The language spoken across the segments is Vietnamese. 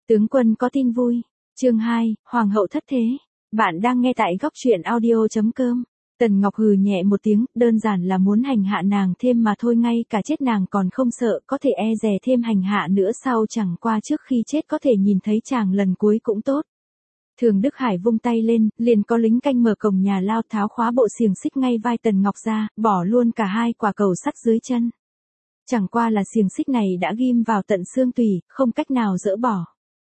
Tướng quân có tin vui. Chương 2, Hoàng hậu thất thế. Bạn đang nghe tại góc truyện audio.com. Tần Ngọc hừ nhẹ một tiếng, đơn giản là muốn hành hạ nàng thêm mà thôi, ngay cả chết nàng còn không sợ, có thể e dè thêm hành hạ nữa sao, chẳng qua trước khi chết có thể nhìn thấy chàng lần cuối cũng tốt. Thường Đức Hải vung tay lên, liền có lính canh mở cổng nhà lao tháo khóa bộ xiềng xích ngay vai Tần Ngọc ra, bỏ luôn cả hai quả cầu sắt dưới chân. Chẳng qua là xiềng xích này đã ghim vào tận xương tủy, không cách nào dỡ bỏ.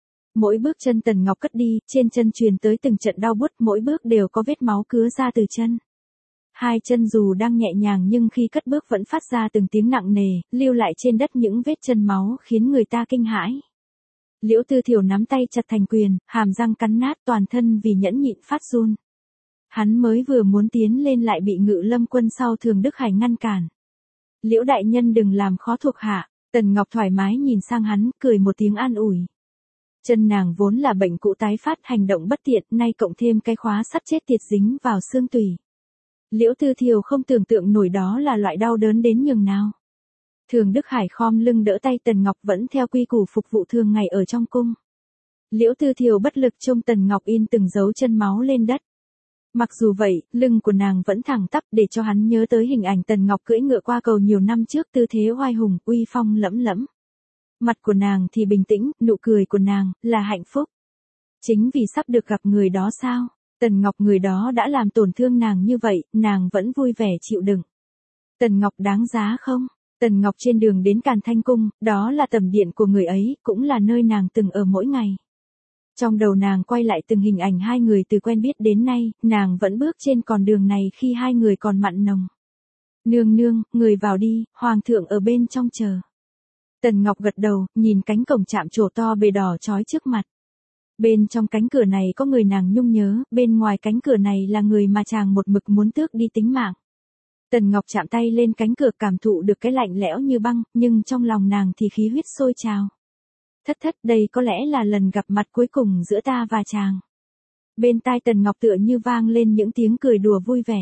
Mỗi bước chân Tần Ngọc cất đi, trên chân truyền tới từng trận đau buốt, mỗi bước đều có vết máu cứa ra từ chân. Hai chân dù đang nhẹ nhàng nhưng khi cất bước vẫn phát ra từng tiếng nặng nề, lưu lại trên đất những vết chân máu khiến người ta kinh hãi. Liễu Tư Thiểu nắm tay chặt thành quyền, hàm răng cắn nát, toàn thân vì nhẫn nhịn phát run. Hắn mới vừa muốn tiến lên lại bị Ngự Lâm quân sau Thường Đức Hải ngăn cản. Liễu đại nhân đừng làm khó thuộc hạ. Tần Ngọc thoải mái nhìn sang hắn, cười một tiếng an ủi. Chân nàng vốn là bệnh cũ tái phát, hành động bất tiện, nay cộng thêm cái khóa sắt chết tiệt dính vào xương tủy. Liễu Tư Thiểu không tưởng tượng nổi đó là loại đau đớn đến nhường nào. Thường Đức Hải khom lưng đỡ tay Tần Ngọc, vẫn theo quy củ phục vụ thường ngày ở trong cung. Liễu Tư Thiểu bất lực trông Tần Ngọc in từng dấu chân máu lên đất. Mặc dù vậy, lưng của nàng vẫn thẳng tắp, để cho hắn nhớ tới hình ảnh Tần Ngọc cưỡi ngựa qua cầu nhiều năm trước, tư thế oai hùng, uy phong lẫm lẫm. Mặt của nàng thì bình tĩnh, nụ cười của nàng là hạnh phúc. Chính vì sắp được gặp người đó sao? Tần Ngọc, người đó đã làm tổn thương nàng như vậy, nàng vẫn vui vẻ chịu đựng. Tần Ngọc đáng giá không? Tần Ngọc trên đường đến Càn Thanh Cung, đó là tẩm điện của người ấy, cũng là nơi nàng từng ở mỗi ngày. Trong đầu nàng quay lại từng hình ảnh hai người từ quen biết đến nay, nàng vẫn bước trên con đường này khi hai người còn mặn nồng. Nương nương, người vào đi, hoàng thượng ở bên trong chờ. Tần Ngọc gật đầu, nhìn cánh cổng chạm trổ to bề đỏ chói trước mặt. Bên trong cánh cửa này có người nàng nhung nhớ, bên ngoài cánh cửa này là người mà chàng một mực muốn tước đi tính mạng. Tần Ngọc chạm tay lên cánh cửa, cảm thụ được cái lạnh lẽo như băng, nhưng trong lòng nàng thì khí huyết sôi trào. Thất, đây có lẽ là lần gặp mặt cuối cùng giữa ta và chàng. Bên tai Tần Ngọc tựa như vang lên những tiếng cười đùa vui vẻ.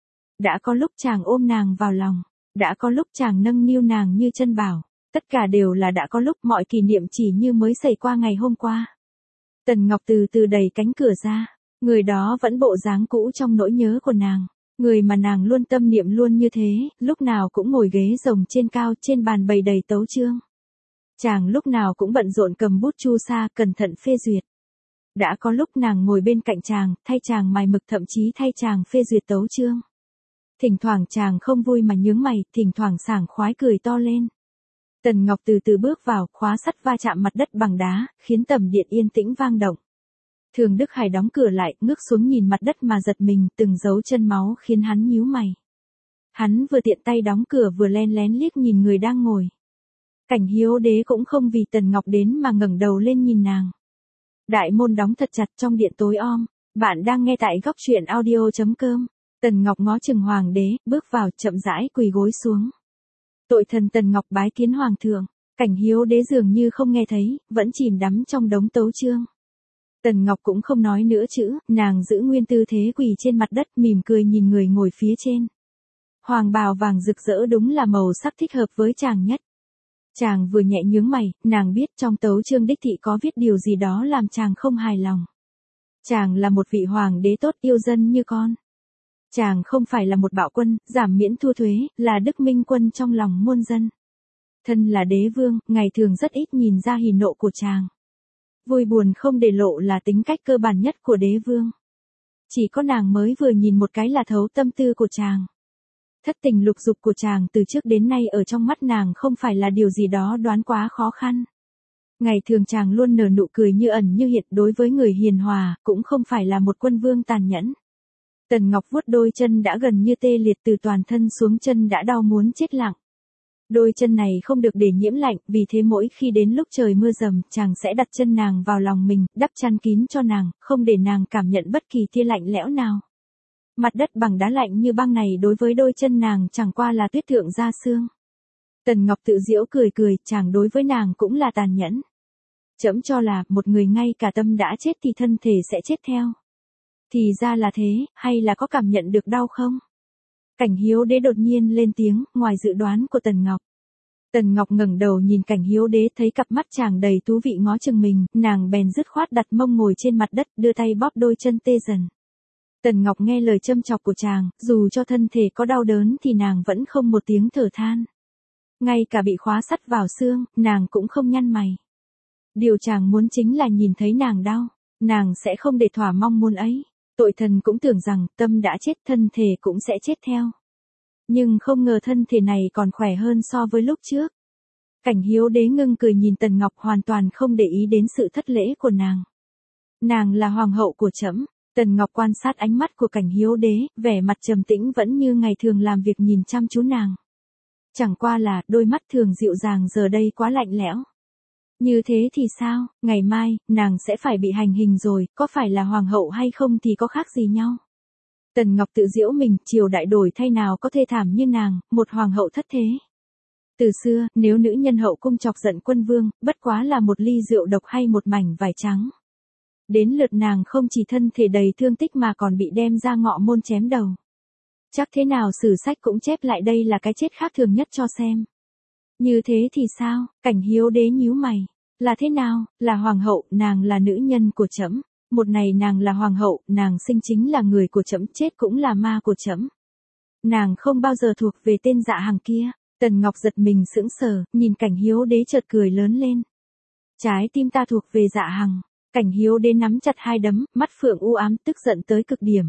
Đã có lúc chàng ôm nàng vào lòng, đã có lúc chàng nâng niu nàng như chân bảo, tất cả đều là đã có lúc, mọi kỷ niệm chỉ như mới xảy qua ngày hôm qua. Tần Ngọc từ từ đẩy cánh cửa ra, người đó vẫn bộ dáng cũ trong nỗi nhớ của nàng. Người mà nàng luôn tâm niệm luôn như thế, lúc nào cũng ngồi ghế rồng trên cao, trên bàn bày đầy tấu chương. Chàng lúc nào cũng bận rộn cầm bút chu sa, cẩn thận phê duyệt. Đã có lúc nàng ngồi bên cạnh chàng, thay chàng mài mực, thậm chí thay chàng phê duyệt tấu chương. Thỉnh thoảng chàng không vui mà nhướng mày, thỉnh thoảng sảng khoái cười to lên. Tần Ngọc từ từ bước vào, khóa sắt va chạm mặt đất bằng đá, khiến tẩm điện yên tĩnh vang động. Thường Đức Hải đóng cửa lại, ngước xuống nhìn mặt đất mà giật mình, từng dấu chân máu khiến hắn nhíu mày. Hắn vừa tiện tay đóng cửa vừa len lén liếc nhìn người đang ngồi. Cảnh Hiếu Đế cũng không vì Tần Ngọc đến mà ngẩng đầu lên nhìn nàng. Đại môn đóng thật chặt, trong điện tối om. Bạn đang nghe tại góc truyện audio.com. Tần Ngọc ngó chừng hoàng đế, bước vào, chậm rãi quỳ gối xuống. Tội thần Tần Ngọc bái kiến hoàng thượng. Cảnh Hiếu Đế dường như không nghe thấy, vẫn chìm đắm trong đống tấu chương. Tần Ngọc cũng không nói nữa chữ, nàng giữ nguyên tư thế quỳ trên mặt đất, mỉm cười nhìn người ngồi phía trên. Hoàng bào vàng rực rỡ đúng là màu sắc thích hợp với chàng nhất. Chàng vừa nhẹ nhướng mày, nàng biết trong tấu chương đích thị có viết điều gì đó làm chàng không hài lòng. Chàng là một vị hoàng đế tốt, yêu dân như con. Chàng không phải là một bạo quân, giảm miễn thu thuế, là đức minh quân trong lòng muôn dân. Thân là đế vương, ngày thường rất ít nhìn ra hỉ nộ của chàng. Vui buồn không để lộ là tính cách cơ bản nhất của đế vương. Chỉ có nàng mới vừa nhìn một cái là thấu tâm tư của chàng. Thất tình lục dục của chàng từ trước đến nay ở trong mắt nàng không phải là điều gì đó đoán quá khó khăn. Ngày thường chàng luôn nở nụ cười như ẩn như hiện, đối với người hiền hòa, cũng không phải là một quân vương tàn nhẫn. Tần Ngọc vuốt đôi chân đã gần như tê liệt, từ toàn thân xuống chân đã đau muốn chết lặng. Đôi chân này không được để nhiễm lạnh, vì thế mỗi khi đến lúc trời mưa rầm, chàng sẽ đặt chân nàng vào lòng mình, đắp chăn kín cho nàng, không để nàng cảm nhận bất kỳ tia lạnh lẽo nào. Mặt đất bằng đá lạnh như băng này đối với đôi chân nàng chẳng qua là tuyết thượng da xương. Tần Ngọc tự giễu cười cười, chàng đối với nàng cũng là tàn nhẫn. Trẫm cho là, một người ngay cả tâm đã chết thì thân thể sẽ chết theo. Thì ra là thế, hay là có cảm nhận được đau không? Cảnh Hiếu Đế đột nhiên lên tiếng, ngoài dự đoán của Tần Ngọc. Tần Ngọc ngẩng đầu nhìn Cảnh Hiếu Đế, thấy cặp mắt chàng đầy thú vị ngó chừng mình, nàng bèn dứt khoát đặt mông ngồi trên mặt đất, đưa tay bóp đôi chân tê dần. Tần Ngọc nghe lời châm chọc của chàng, dù cho thân thể có đau đớn thì nàng vẫn không một tiếng thở than. Ngay cả bị khóa sắt vào xương, nàng cũng không nhăn mày. Điều chàng muốn chính là nhìn thấy nàng đau, nàng sẽ không để thỏa mong muốn ấy. Tội thần cũng tưởng rằng tâm đã chết thân thể cũng sẽ chết theo. Nhưng không ngờ thân thể này còn khỏe hơn so với lúc trước. Cảnh Hiếu Đế ngưng cười nhìn Tần Ngọc, hoàn toàn không để ý đến sự thất lễ của nàng. Nàng là hoàng hậu của trẫm. Tần Ngọc quan sát ánh mắt của Cảnh Hiếu Đế, vẻ mặt trầm tĩnh vẫn như ngày thường làm việc nhìn chăm chú nàng. Chẳng qua là đôi mắt thường dịu dàng giờ đây quá lạnh lẽo. Như thế thì sao, ngày mai, nàng sẽ phải bị hành hình rồi, có phải là hoàng hậu hay không thì có khác gì nhau. Tần Ngọc tự giễu mình, triều đại đổi thay nào có thê thảm như nàng, một hoàng hậu thất thế. Từ xưa, nếu nữ nhân hậu cung chọc giận quân vương, bất quá là một ly rượu độc hay một mảnh vải trắng. Đến lượt nàng không chỉ thân thể đầy thương tích mà còn bị đem ra ngọ môn chém đầu. Chắc thế nào sử sách cũng chép lại đây là cái chết khác thường nhất cho xem. Như thế thì sao, Cảnh Hiếu Đế nhíu mày. Là thế nào, là hoàng hậu, nàng là nữ nhân của trẫm. Một này nàng là hoàng hậu, nàng sinh chính là người của trẫm, chết cũng là ma của trẫm. Nàng không bao giờ thuộc về tên Dạ Hằng kia. Tần Ngọc giật mình sững sờ, nhìn Cảnh Hiếu Đế chợt cười lớn lên. Trái tim ta thuộc về Dạ Hằng. Cảnh Hiếu Đế nắm chặt hai đấm, mắt phượng u ám, tức giận tới cực điểm.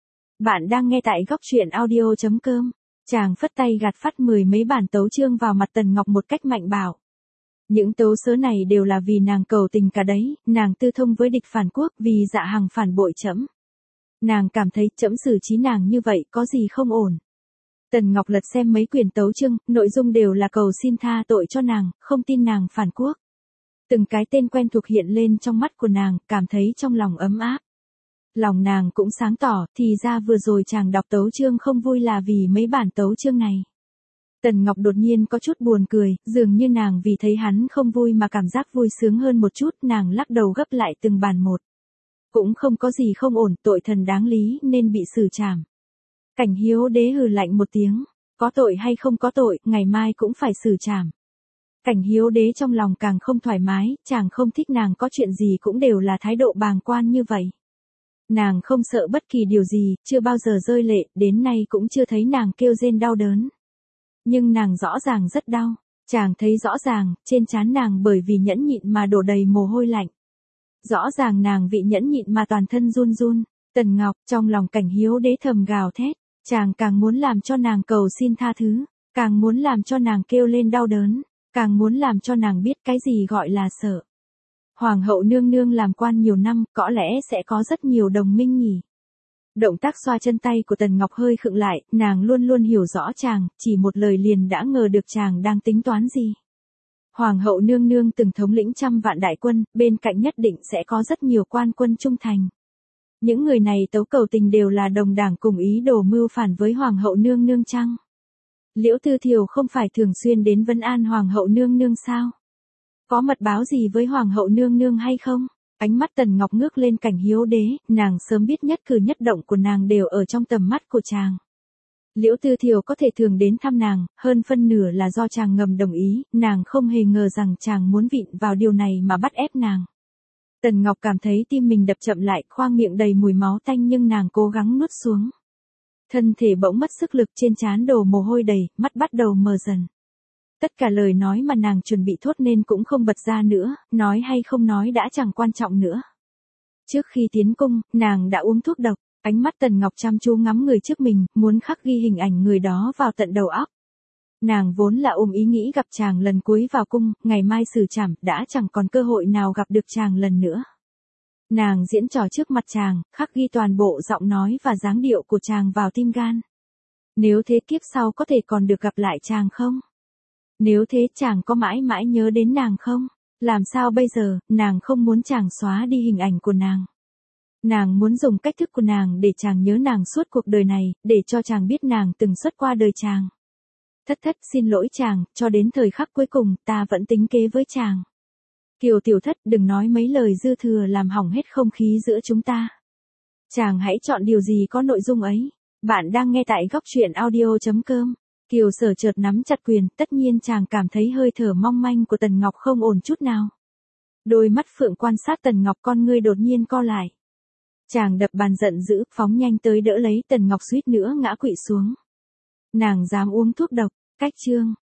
Bạn đang nghe tại góc truyện audio.com. Chàng phất tay gạt phát mười mấy bản tấu chương vào mặt Tần Ngọc một cách mạnh bạo. Những tấu sớ này đều là vì nàng cầu tình cả đấy, nàng tư thông với địch phản quốc vì Dạ Hằng phản bội trẫm. Nàng cảm thấy trẫm xử trí nàng như vậy có gì không ổn. Tần Ngọc lật xem mấy quyển tấu chương, nội dung đều là cầu xin tha tội cho nàng, không tin nàng phản quốc. Từng cái tên quen thuộc hiện lên trong mắt của nàng, cảm thấy trong lòng ấm áp. Lòng nàng cũng sáng tỏ, thì ra vừa rồi chàng đọc tấu chương không vui là vì mấy bản tấu chương này. Tần Ngọc đột nhiên có chút buồn cười, dường như nàng vì thấy hắn không vui mà cảm giác vui sướng hơn một chút, nàng lắc đầu gấp lại từng bản một. Cũng không có gì không ổn, tội thần đáng lý nên bị xử trảm. Cảnh Hiếu Đế hừ lạnh một tiếng, có tội hay không có tội, ngày mai cũng phải xử trảm. Cảnh Hiếu Đế trong lòng càng không thoải mái, chàng không thích nàng có chuyện gì cũng đều là thái độ bàng quan như vậy. Nàng không sợ bất kỳ điều gì, chưa bao giờ rơi lệ, đến nay cũng chưa thấy nàng kêu rên đau đớn. Nhưng nàng rõ ràng rất đau, chàng thấy rõ ràng, trên trán nàng bởi vì nhẫn nhịn mà đổ đầy mồ hôi lạnh. Rõ ràng nàng vì nhẫn nhịn mà toàn thân run run. Tần Ngọc, trong lòng Cảnh Hiếu Đế thầm gào thét, chàng càng muốn làm cho nàng cầu xin tha thứ, càng muốn làm cho nàng kêu lên đau đớn, càng muốn làm cho nàng biết cái gì gọi là sợ. Hoàng hậu nương nương làm quan nhiều năm, có lẽ sẽ có rất nhiều đồng minh nhỉ. Động tác xoa chân tay của Tần Ngọc hơi khựng lại, nàng luôn luôn hiểu rõ chàng, chỉ một lời liền đã ngờ được chàng đang tính toán gì. Hoàng hậu nương nương từng thống lĩnh trăm vạn đại quân, bên cạnh nhất định sẽ có rất nhiều quan quân trung thành. Những người này tấu cầu tình đều là đồng đảng cùng ý đồ mưu phản với Hoàng hậu nương nương chăng? Liễu Tư Thiều không phải thường xuyên đến vấn an Hoàng hậu nương nương sao? Có mật báo gì với Hoàng hậu nương nương hay không? Ánh mắt Tần Ngọc ngước lên Cảnh Hiếu Đế, nàng sớm biết nhất cử nhất động của nàng đều ở trong tầm mắt của chàng. Liễu Tư Thiều có thể thường đến thăm nàng, hơn phân nửa là do chàng ngầm đồng ý, nàng không hề ngờ rằng chàng muốn vịn vào điều này mà bắt ép nàng. Tần Ngọc cảm thấy tim mình đập chậm lại, khoang miệng đầy mùi máu tanh nhưng nàng cố gắng nuốt xuống. Thân thể bỗng mất sức lực, trên trán đổ mồ hôi đầy, mắt bắt đầu mờ dần. Tất cả lời nói mà nàng chuẩn bị thốt nên cũng không bật ra nữa, nói hay không nói đã chẳng quan trọng nữa. Trước khi tiến cung, nàng đã uống thuốc độc, ánh mắt Tần Ngọc chăm chú ngắm người trước mình, muốn khắc ghi hình ảnh người đó vào tận đầu óc. Nàng vốn là ôm ý nghĩ gặp chàng lần cuối vào cung, ngày mai xử trảm, đã chẳng còn cơ hội nào gặp được chàng lần nữa. Nàng diễn trò trước mặt chàng, khắc ghi toàn bộ giọng nói và dáng điệu của chàng vào tim gan. Nếu thế kiếp sau có thể còn được gặp lại chàng không? Nếu thế chàng có mãi mãi nhớ đến nàng không? Làm sao bây giờ, nàng không muốn chàng xóa đi hình ảnh của nàng. Nàng muốn dùng cách thức của nàng để chàng nhớ nàng suốt cuộc đời này, để cho chàng biết nàng từng xuất qua đời chàng. Thất thất xin lỗi chàng, cho đến thời khắc cuối cùng, ta vẫn tính kế với chàng. Kiều tiểu thất đừng nói mấy lời dư thừa làm hỏng hết không khí giữa chúng ta. Chàng hãy chọn điều gì có nội dung ấy. Bạn đang nghe tại góc truyện audio.com. Kiều Sở chợt nắm chặt quyền, tất nhiên chàng cảm thấy hơi thở mong manh của Tần Ngọc không ổn chút nào. Đôi mắt phượng quan sát Tần Ngọc, con ngươi đột nhiên co lại. Chàng đập bàn giận dữ, phóng nhanh tới đỡ lấy Tần Ngọc, suýt nữa ngã quỵ xuống. Nàng dám uống thuốc độc, cách chương.